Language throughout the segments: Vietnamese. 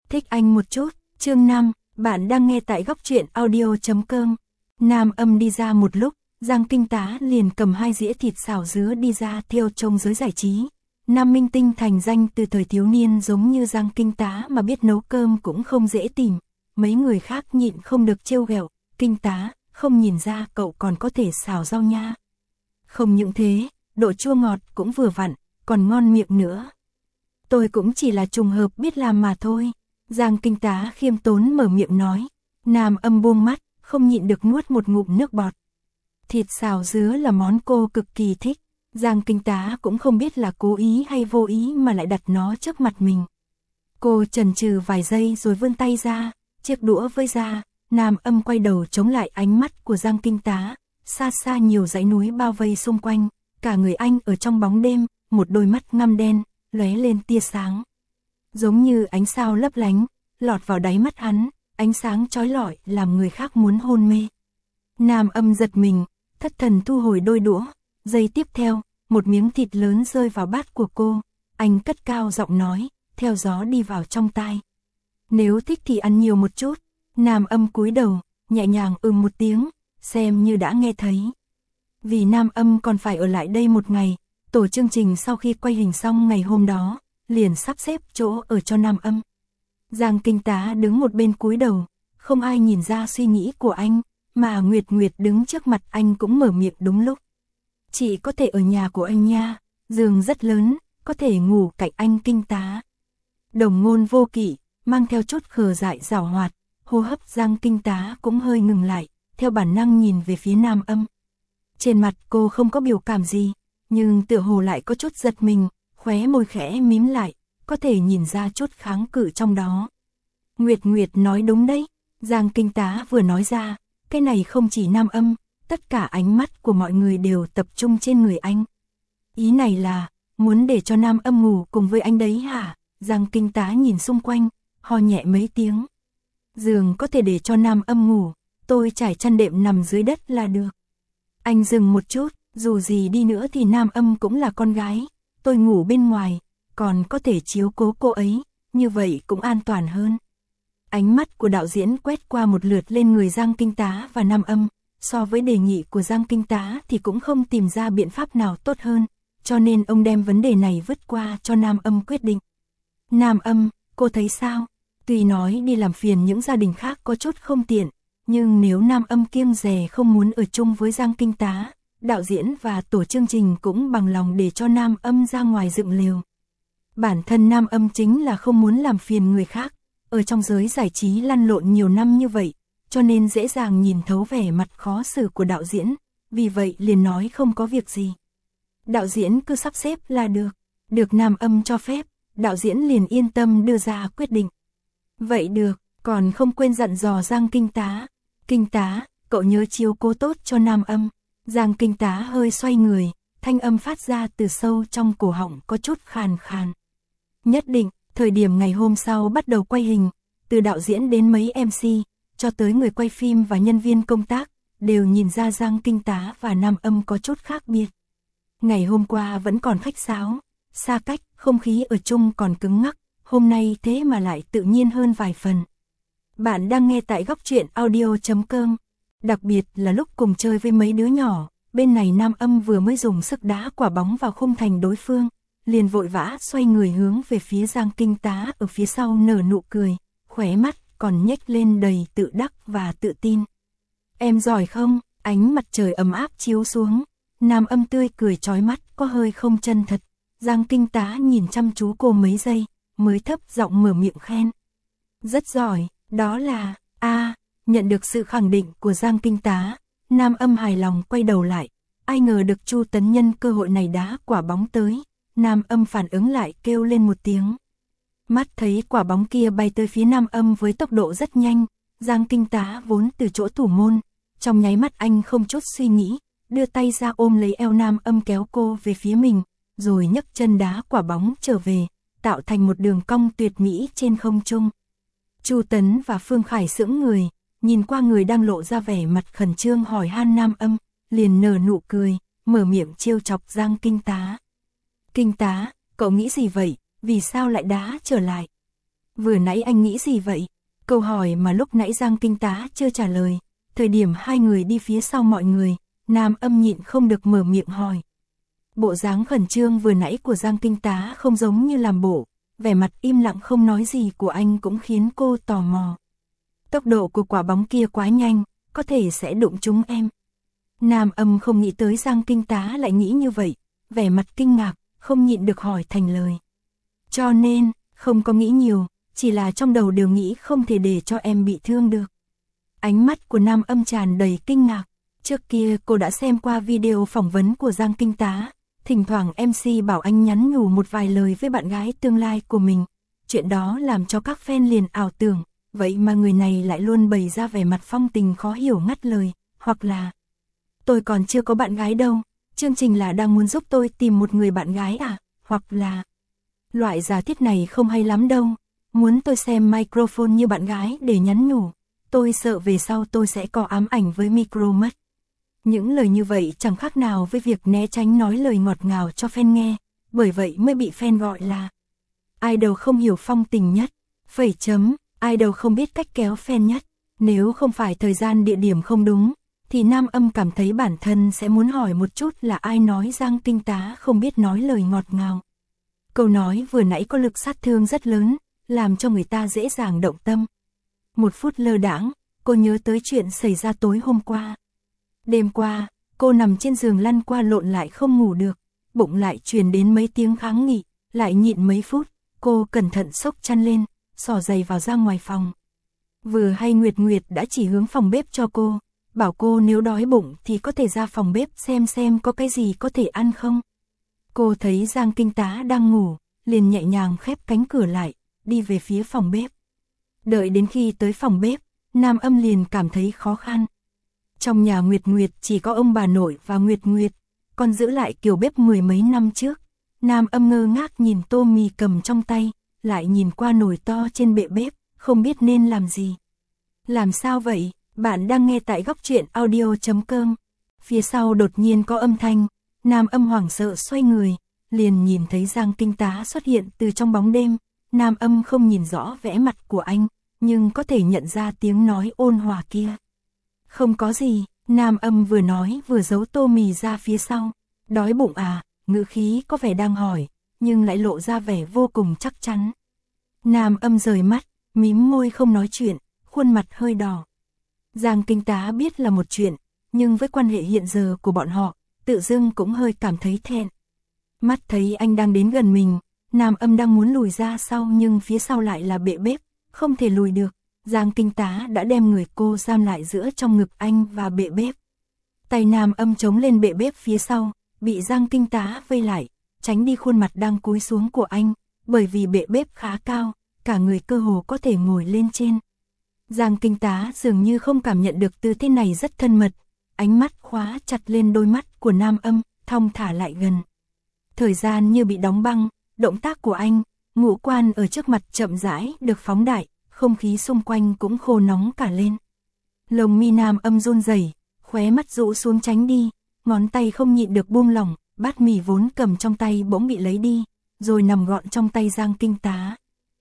Thích anh một chút, chương 5, bạn đang nghe tại góc truyện audio.com. Nam Âm đi ra một lúc, Giang Kinh Tá liền cầm 2 dĩa thịt xào dứa đi ra theo trong giới giải trí. Nam minh tinh thành danh từ thời thiếu niên giống như Giang Kinh Tá mà biết nấu cơm cũng không dễ tìm. Mấy người khác nhịn không được trêu ghẹo, Kinh Tá, không nhìn ra cậu còn có thể xào rau nha. Không những thế, độ chua ngọt cũng vừa vặn, còn ngon miệng nữa. Tôi cũng chỉ là trùng hợp biết làm mà thôi. Giang Kinh Tá khiêm tốn mở miệng nói. Nam Âm buông mắt, không nhịn được nuốt một ngụm nước bọt. Thịt xào dứa là món cô cực kỳ thích. Giang Kinh Tá cũng không biết là cố ý hay vô ý mà lại đặt nó trước mặt mình. Cô chần chừ vài giây rồi vươn tay ra, chiếc đũa vơi ra. Nam Âm quay đầu chống lại ánh mắt của Giang Kinh Tá. Xa xa nhiều dãy núi bao vây xung quanh, cả người anh ở trong bóng đêm, một đôi mắt ngăm đen, lóe lên tia sáng. Giống như ánh sao lấp lánh, lọt vào đáy mắt hắn, ánh sáng chói lọi làm người khác muốn hôn mê. Nam Âm giật mình, thất thần thu hồi đôi đũa, giây tiếp theo, một miếng thịt lớn rơi vào bát của cô, anh cất cao giọng nói, theo gió đi vào trong tai. Nếu thích thì ăn nhiều một chút. Nam Âm cúi đầu, nhẹ nhàng một tiếng, xem như đã nghe thấy. Vì Nam Âm còn phải ở lại đây một ngày, tổ chương trình sau khi quay hình xong ngày hôm đó, liền sắp xếp chỗ ở cho Nam Âm. Giang Kinh Tá đứng một bên cúi đầu, không ai nhìn ra suy nghĩ của anh, mà Nguyệt Nguyệt đứng trước mặt anh cũng mở miệng đúng lúc. Chị có thể ở nhà của anh nha, giường rất lớn, có thể ngủ cạnh anh Kinh Tá. Đồng ngôn vô kỵ, mang theo chút khờ dại giảo hoạt, hô hấp Giang Kinh Tá cũng hơi ngừng lại, theo bản năng nhìn về phía Nam Âm. Trên mặt cô không có biểu cảm gì, nhưng tựa hồ lại có chút giật mình, khóe môi khẽ mím lại, có thể nhìn ra chút kháng cự trong đó. Nguyệt Nguyệt nói đúng đấy, Giang Kinh Tá vừa nói ra, cái này không chỉ Nam Âm, tất cả ánh mắt của mọi người đều tập trung trên người anh. Ý này là, muốn để cho Nam Âm ngủ cùng với anh đấy hả? Giang Kinh Tá nhìn xung quanh, ho nhẹ mấy tiếng. Giường có thể để cho Nam Âm ngủ, tôi trải chăn đệm nằm dưới đất là được. Anh dừng một chút, dù gì đi nữa thì Nam Âm cũng là con gái, tôi ngủ bên ngoài, còn có thể chiếu cố cô ấy, như vậy cũng an toàn hơn. Ánh mắt của đạo diễn quét qua một lượt lên người Giang Kinh Tá và Nam Âm, so với đề nghị của Giang Kinh Tá thì cũng không tìm ra biện pháp nào tốt hơn, cho nên ông đem vấn đề này vứt qua cho Nam Âm quyết định. Nam Âm, cô thấy sao? Tuy nói đi làm phiền những gia đình khác có chút không tiện, nhưng nếu Nam Âm kiêng dè không muốn ở chung với Giang Kinh Tá, đạo diễn và tổ chương trình cũng bằng lòng để cho Nam Âm ra ngoài dựng lều. Bản thân Nam Âm chính là không muốn làm phiền người khác, ở trong giới giải trí lăn lộn nhiều năm như vậy, cho nên dễ dàng nhìn thấu vẻ mặt khó xử của đạo diễn, vì vậy liền nói không có việc gì. Đạo diễn cứ sắp xếp là được, được Nam Âm cho phép, đạo diễn liền yên tâm đưa ra quyết định. Vậy được, còn không quên dặn dò Giang Kinh Tá. Kinh Tá, cậu nhớ chiếu cố tốt cho Nam Âm. Giang Kinh Tá hơi xoay người, thanh âm phát ra từ sâu trong cổ họng có chút khàn khàn. Nhất định, thời điểm ngày hôm sau bắt đầu quay hình, từ đạo diễn đến mấy MC, cho tới người quay phim và nhân viên công tác, đều nhìn ra Giang Kinh Tá và Nam Âm có chút khác biệt. Ngày hôm qua vẫn còn khách sáo, xa cách, không khí ở chung còn cứng ngắc, hôm nay thế mà lại tự nhiên hơn vài phần. Bạn đang nghe tại góc truyện audio.com. Đặc biệt là lúc cùng chơi với mấy đứa nhỏ, bên này Nam Âm vừa mới dùng sức đá quả bóng vào khung thành đối phương, liền vội vã xoay người hướng về phía Giang Kinh Tá ở phía sau nở nụ cười, khóe mắt còn nhếch lên đầy tự đắc và tự tin. Em giỏi không? Ánh mặt trời ấm áp chiếu xuống, Nam Âm tươi cười chói mắt có hơi không chân thật. Giang Kinh Tá nhìn chăm chú cô mấy giây, mới thấp giọng mở miệng khen. Rất giỏi, đó là, nhận được sự khẳng định của Giang Kinh Tá, Nam Âm hài lòng quay đầu lại, ai ngờ được Chu Tấn nhân cơ hội này đá quả bóng tới, Nam Âm phản ứng lại kêu lên một tiếng. Mắt thấy quả bóng kia bay tới phía Nam Âm với tốc độ rất nhanh, Giang Kinh Tá vốn từ chỗ thủ môn, trong nháy mắt anh không chút suy nghĩ, đưa tay ra ôm lấy eo Nam Âm kéo cô về phía mình, rồi nhấc chân đá quả bóng trở về, tạo thành một đường cong tuyệt mỹ trên không trung. Chu Tấn và Phương Khải sững người, nhìn qua người đang lộ ra vẻ mặt khẩn trương hỏi han Nam Âm, liền nở nụ cười, mở miệng trêu chọc Giang Kinh Tá. Kinh Tá, cậu nghĩ gì vậy, vì sao lại đá trở lại? Vừa nãy anh nghĩ gì vậy? Câu hỏi mà lúc nãy Giang Kinh Tá chưa trả lời. Thời điểm hai người đi phía sau mọi người, Nam Âm nhịn không được mở miệng hỏi. Bộ dáng khẩn trương vừa nãy của Giang Kinh Tá không giống như làm bộ, vẻ mặt im lặng không nói gì của anh cũng khiến cô tò mò. Tốc độ của quả bóng kia quá nhanh, có thể sẽ đụng trúng em. Nam Âm không nghĩ tới Giang Kinh Tá lại nghĩ như vậy, vẻ mặt kinh ngạc, không nhịn được hỏi thành lời. Cho nên, không có nghĩ nhiều, chỉ là trong đầu đều nghĩ không thể để cho em bị thương được. Ánh mắt của Nam Âm tràn đầy kinh ngạc, trước kia cô đã xem qua video phỏng vấn của Giang Kinh Tá, thỉnh thoảng MC bảo anh nhắn nhủ một vài lời với bạn gái tương lai của mình. Chuyện đó làm cho các fan liền ảo tưởng, vậy mà người này lại luôn bày ra vẻ mặt phong tình khó hiểu ngắt lời, hoặc là tôi còn chưa có bạn gái đâu, chương trình là đang muốn giúp tôi tìm một người bạn gái à, hoặc là loại giả thiết này không hay lắm đâu, muốn tôi xem microphone như bạn gái để nhắn nhủ, tôi sợ về sau tôi sẽ có ám ảnh với micro mất. Những lời như vậy chẳng khác nào với việc né tránh nói lời ngọt ngào cho fan nghe, bởi vậy mới bị fan gọi là idol không hiểu phong tình nhất, idol không biết cách kéo fan nhất. Nếu không phải thời gian địa điểm không đúng, thì Nam Âm cảm thấy bản thân sẽ muốn hỏi một chút là ai nói Giang Kinh Tá không biết nói lời ngọt ngào. Câu nói vừa nãy có lực sát thương rất lớn, làm cho người ta dễ dàng động tâm. Một phút lơ đãng, cô nhớ tới chuyện xảy ra tối hôm qua. Đêm qua, cô nằm trên giường lăn qua lộn lại không ngủ được, bụng lại truyền đến mấy tiếng kháng nghị, lại nhịn mấy phút, cô cẩn thận xốc chăn lên, xỏ giày vào ra ngoài phòng. Vừa hay Nguyệt Nguyệt đã chỉ hướng phòng bếp cho cô, bảo cô nếu đói bụng thì có thể ra phòng bếp xem có cái gì có thể ăn không. Cô thấy Giang Kinh Tá đang ngủ, liền nhẹ nhàng khép cánh cửa lại, đi về phía phòng bếp. Đợi đến khi tới phòng bếp, Nam Âm liền cảm thấy khó khăn. Trong nhà Nguyệt Nguyệt chỉ có ông bà nội và Nguyệt Nguyệt, còn giữ lại kiểu bếp mười mấy năm trước. Nam Âm ngơ ngác nhìn tô mì cầm trong tay, lại nhìn qua nồi to trên bệ bếp, không biết nên làm gì. Làm sao vậy? Bạn đang nghe tại Góc Truyện Audio.com. Phía sau đột nhiên có âm thanh, Nam Âm hoảng sợ xoay người, liền nhìn thấy Giang Kinh Tá xuất hiện từ trong bóng đêm. Nam Âm không nhìn rõ vẻ mặt của anh, nhưng có thể nhận ra tiếng nói ôn hòa kia. Không có gì, Nam Âm vừa nói vừa giấu tô mì ra phía sau. Đói bụng à? Ngữ khí có vẻ đang hỏi, nhưng lại lộ ra vẻ vô cùng chắc chắn. Nam Âm rời mắt, mím môi không nói chuyện, khuôn mặt hơi đỏ. Giang Kinh Tá biết là một chuyện, nhưng với quan hệ hiện giờ của bọn họ, tự dưng cũng hơi cảm thấy thẹn. Mắt thấy anh đang đến gần mình, Nam Âm đang muốn lùi ra sau nhưng phía sau lại là bệ bếp, không thể lùi được. Giang Kinh Tá đã đem người cô giam lại giữa trong ngực anh và bệ bếp. Tay Nam Âm chống lên bệ bếp phía sau, bị Giang Kinh Tá vây lại, tránh đi khuôn mặt đang cúi xuống của anh, bởi vì bệ bếp khá cao, cả người cơ hồ có thể ngồi lên trên. Giang Kinh Tá dường như không cảm nhận được tư thế này rất thân mật, ánh mắt khóa chặt lên đôi mắt của Nam Âm, thong thả lại gần. Thời gian như bị đóng băng, động tác của anh, ngũ quan ở trước mặt chậm rãi được phóng đại, không khí xung quanh cũng khô nóng cả lên. Lồng mi Nam Âm run rẩy, khóe mắt rũ xuống tránh đi, ngón tay không nhịn được buông lỏng, bát mì vốn cầm trong tay bỗng bị lấy đi, rồi nằm gọn trong tay Giang Kinh Tá.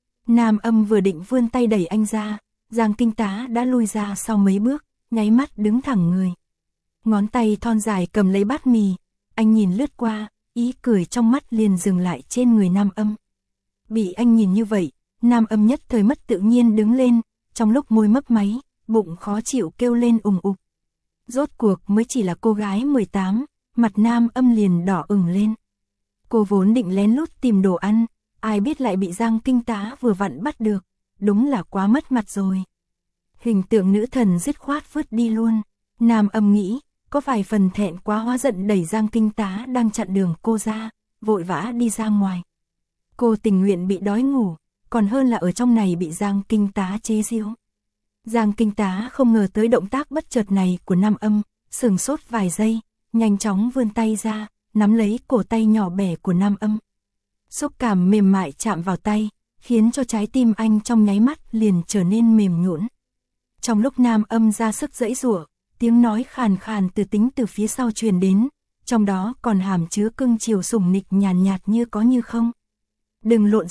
Nam Âm vừa định vươn tay đẩy anh ra, Giang Kinh Tá đã lui ra sau mấy bước, nháy mắt đứng thẳng người. Ngón tay thon dài cầm lấy bát mì, anh nhìn lướt qua, ý cười trong mắt liền dừng lại trên người Nam Âm. Bị anh nhìn như vậy, Nam Âm nhất thời mất tự nhiên đứng lên, trong lúc môi mấp máy, bụng khó chịu kêu lên ùng ục. Rốt cuộc mới chỉ là cô gái 18, mặt Nam Âm liền đỏ ửng lên. Cô vốn định lén lút tìm đồ ăn, ai biết lại bị Giang Kinh Tá vừa vặn bắt được, đúng là quá mất mặt rồi. Hình tượng nữ thần dứt khoát vứt đi luôn. Nam Âm nghĩ, có vài phần thẹn quá hóa giận đẩy Giang Kinh Tá đang chặn đường cô ra, vội vã đi ra ngoài. Cô tình nguyện bị đói ngủ, còn hơn là ở trong này bị Giang Kinh Tá chế giễu. Giang Kinh Tá không ngờ tới động tác bất chợt này của Nam Âm, sửng sốt vài giây, nhanh chóng vươn tay ra, nắm lấy cổ tay nhỏ bé của Nam Âm. Xúc cảm mềm mại chạm vào tay, khiến cho trái tim anh trong nháy mắt liền trở nên mềm nhũn. Trong lúc Nam Âm ra sức giãy giụa, tiếng nói khàn khàn từ tính từ phía sau truyền đến, trong đó còn hàm chứa cưng chiều sủng nịch nhàn nhạt như có như không. Đừng lộn xộn,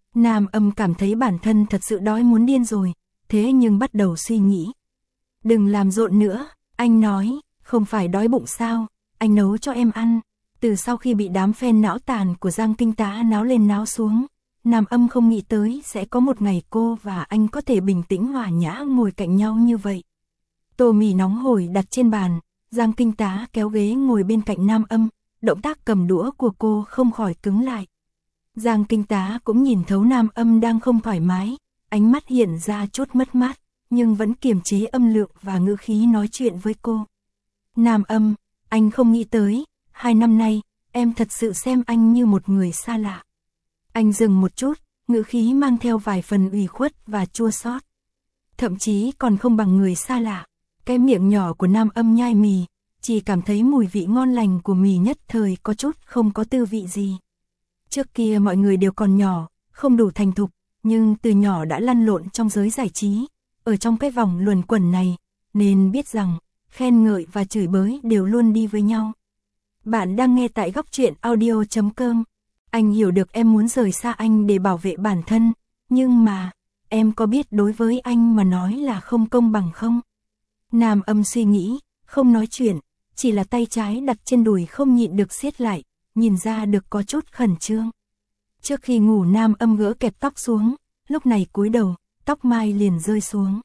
Nam Âm cảm thấy bản thân thật sự đói muốn điên rồi, thế nhưng bắt đầu suy nghĩ. Đừng làm rộn nữa, anh nói, không phải đói bụng sao, anh nấu cho em ăn. Từ sau khi bị đám fan não tàn của Giang Kinh Tá náo lên náo xuống, Nam Âm không nghĩ tới sẽ có một ngày cô và anh có thể bình tĩnh hòa nhã ngồi cạnh nhau như vậy. Tô mì nóng hổi đặt trên bàn, Giang Kinh Tá kéo ghế ngồi bên cạnh Nam Âm, động tác cầm đũa của cô không khỏi cứng lại. Giang Kinh Tá cũng nhìn thấu Nam Âm đang không thoải mái, ánh mắt hiện ra chút mất mát, nhưng vẫn kiềm chế âm lượng và ngữ khí nói chuyện với cô. Nam Âm, anh không nghĩ tới, 2 năm nay, em thật sự xem anh như một người xa lạ. Anh dừng một chút, ngữ khí mang theo vài phần ủy khuất và chua xót. Thậm chí còn không bằng người xa lạ. Cái miệng nhỏ của Nam Âm nhai mì, chỉ cảm thấy mùi vị ngon lành của mì nhất thời có chút không có tư vị gì. Trước kia mọi người đều còn nhỏ, không đủ thành thục, nhưng từ nhỏ đã lăn lộn trong giới giải trí, ở trong cái vòng luẩn quẩn này, nên biết rằng, khen ngợi và chửi bới đều luôn đi với nhau. Bạn đang nghe tại Góc Truyện Audio.com. Anh hiểu được em muốn rời xa anh để bảo vệ bản thân, nhưng mà, em có biết đối với anh mà nói là không công bằng không? Nam Âm suy nghĩ, không nói chuyện, chỉ là tay trái đặt trên đùi không nhịn được siết lại, nhìn ra được có chút khẩn trương. Trước khi ngủ Nam Âm gỡ kẹp tóc xuống, lúc này cúi đầu, tóc mai liền rơi xuống.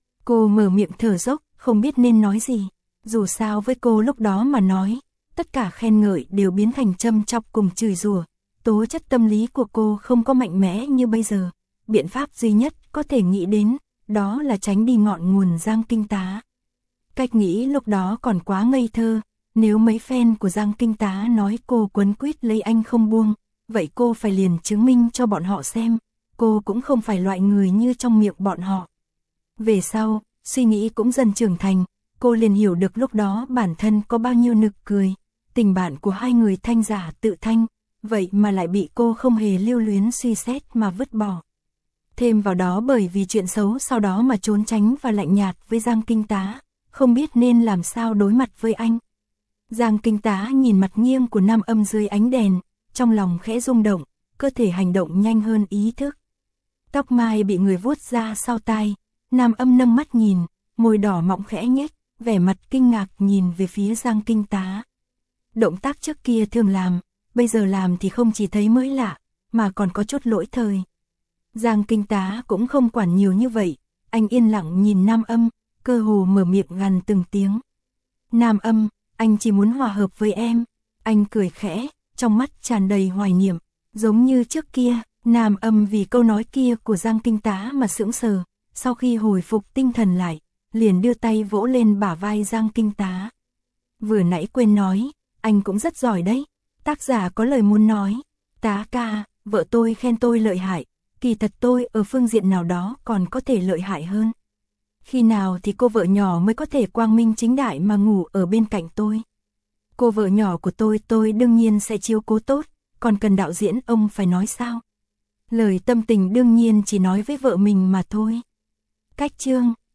Cô mở miệng thở dốc, không biết nên nói gì, dù sao với cô lúc đó mà nói, tất cả khen ngợi đều biến thành châm chọc cùng chửi rủa. Tố chất tâm lý của cô không có mạnh mẽ như bây giờ, biện pháp duy nhất có thể nghĩ đến, đó là tránh đi ngọn nguồn Giang Kinh Tá. Cách nghĩ lúc đó còn quá ngây thơ, nếu mấy fan của Giang Kinh Tá nói cô quấn quýt lấy anh không buông, vậy cô phải liền chứng minh cho bọn họ xem, cô cũng không phải loại người như trong miệng bọn họ. Về sau, suy nghĩ cũng dần trưởng thành, cô liền hiểu được lúc đó bản thân có bao nhiêu nực cười, tình bạn của hai người thanh giả tự thanh, vậy mà lại bị cô không hề lưu luyến suy xét mà vứt bỏ. Thêm vào đó bởi vì chuyện xấu sau đó mà trốn tránh và lạnh nhạt với Giang Kinh Tá, không biết nên làm sao đối mặt với anh. Giang Kinh Tá nhìn mặt nghiêng của Nam Âm dưới ánh đèn, trong lòng khẽ rung động, cơ thể hành động nhanh hơn ý thức. Tóc mai bị người vuốt ra sau tai, Nam Âm nâng mắt nhìn, môi đỏ mọng khẽ nhếch, vẻ mặt kinh ngạc nhìn về phía Giang Kinh Tá. Động tác trước kia thường làm, bây giờ làm thì không chỉ thấy mới lạ, mà còn có chút lỗi thời. Giang Kinh Tá cũng không quản nhiều như vậy, anh yên lặng nhìn Nam Âm, cơ hồ mở miệng gằn từng tiếng. Nam Âm, anh chỉ muốn hòa hợp với em. Anh cười khẽ, trong mắt tràn đầy hoài niệm, giống như trước kia. Nam Âm vì câu nói kia của Giang Kinh Tá mà sững sờ, sau khi hồi phục tinh thần lại, liền đưa tay vỗ lên bả vai Giang Kinh Tá. Vừa nãy quên nói, anh cũng rất giỏi đấy. Tác giả có lời muốn nói, Tá ca, vợ tôi khen tôi lợi hại, kỳ thật tôi ở phương diện nào đó còn có thể lợi hại hơn. Khi nào thì cô vợ nhỏ mới có thể quang minh chính đại mà ngủ ở bên cạnh tôi? Cô vợ nhỏ của tôi đương nhiên sẽ chiếu cố tốt, còn cần đạo diễn ông phải nói sao? Lời tâm tình đương nhiên chỉ nói với vợ mình mà thôi. Cách chương